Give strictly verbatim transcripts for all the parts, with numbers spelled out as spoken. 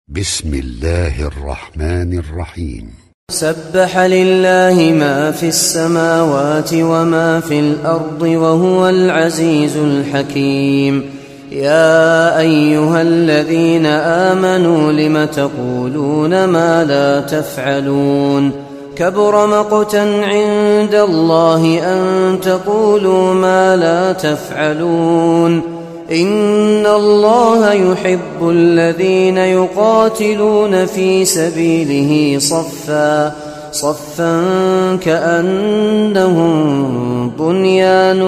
بسم الله الرحمن الرحيم. سبح لله ما في السماوات وما في الأرض وهو العزيز الحكيم. يا أيها الذين آمنوا لم تقولون ما لا تفعلون كبر مقتا عند الله أن تقولوا ما لا تفعلون إن الله يحب الذين يقاتلون في سبيله صفا صفا كأنهم بنيان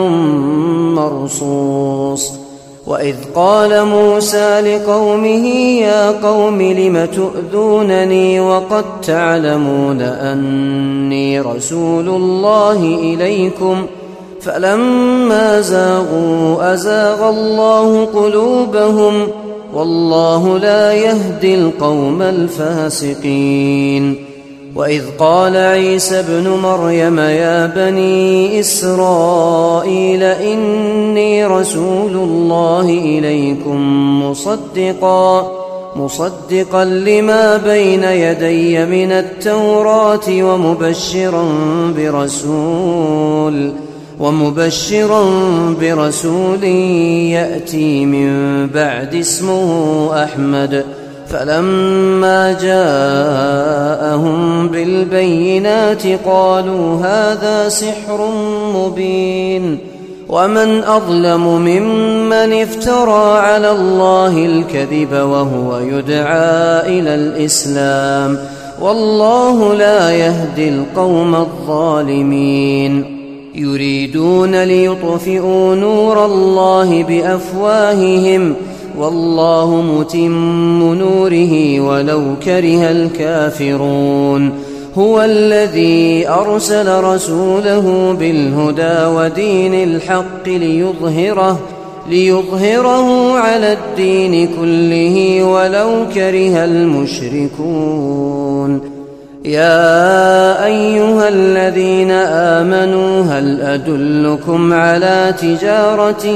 مرصوص. وإذ قال موسى لقومه يا قوم لم تؤذونني وقد تعلمون أني رسول الله إليكم فلما زاغوا أزاغ الله قلوبهم والله لا يهدي القوم الفاسقين. وإذ قال عيسى ابن مريم يا بني إسرائيل إني رسول الله إليكم مصدقا مصدقا لما بين يدي من التوراة ومبشرا برسول ومبشرا برسول يأتي من بعد اسمه أحمد. فلما جاءهم بالبينات قالوا هذا سحر مبين ومن أظلم ممن افترى على الله الكذب وهو يدعى إلى الإسلام والله لا يهدي القوم الظالمين. يريدون ليطفئوا نور الله بأفواههم والله متم نوره ولو كره الكافرون. هو الذي أرسل رسوله بالهدى ودين الحق ليظهره ليظهره على الدين كله ولو كره المشركون. يا أيها الذين آمنوا هل أدلكم على تجارة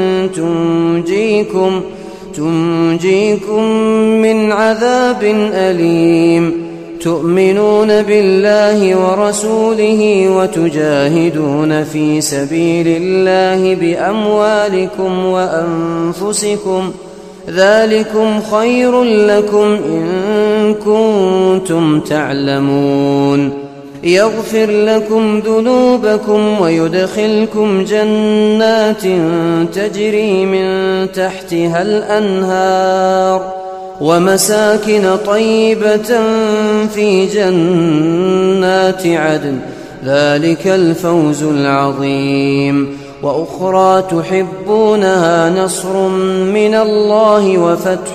تنجيكم تنجيكم من عذاب أليم تؤمنون بالله ورسوله وتجاهدون في سبيل الله بأموالكم وأنفسكم ذلكم خير لكم إن كنتم تعلمون. يغفر لكم ذنوبكم ويدخلكم جنات تجري من تحتها الأنهار ومساكن طيبة في جنات عدن ذلك الفوز العظيم. وأخرى تحبونها نصر من الله وفتح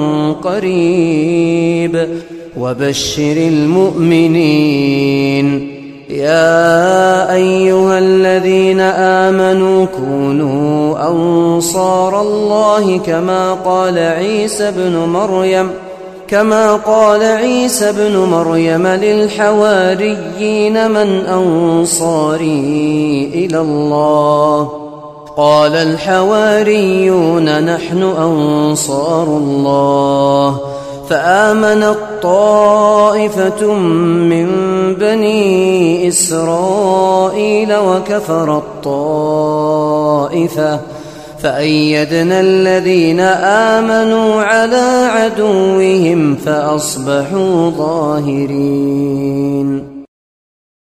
قريب وبشر المؤمنين. يا أيها الذين آمنوا كونوا أنصار الله كما قال عيسى ابن مريم كما قال عيسى ابن مريم للحواريين من أنصاري إلى الله قال الحواريون نحن أنصار الله. فآمنت طائفة من بني إسرائيل وكفرت طائفة فأيدنا الذين آمنوا على عدوهم فأصبحوا ظاهرين.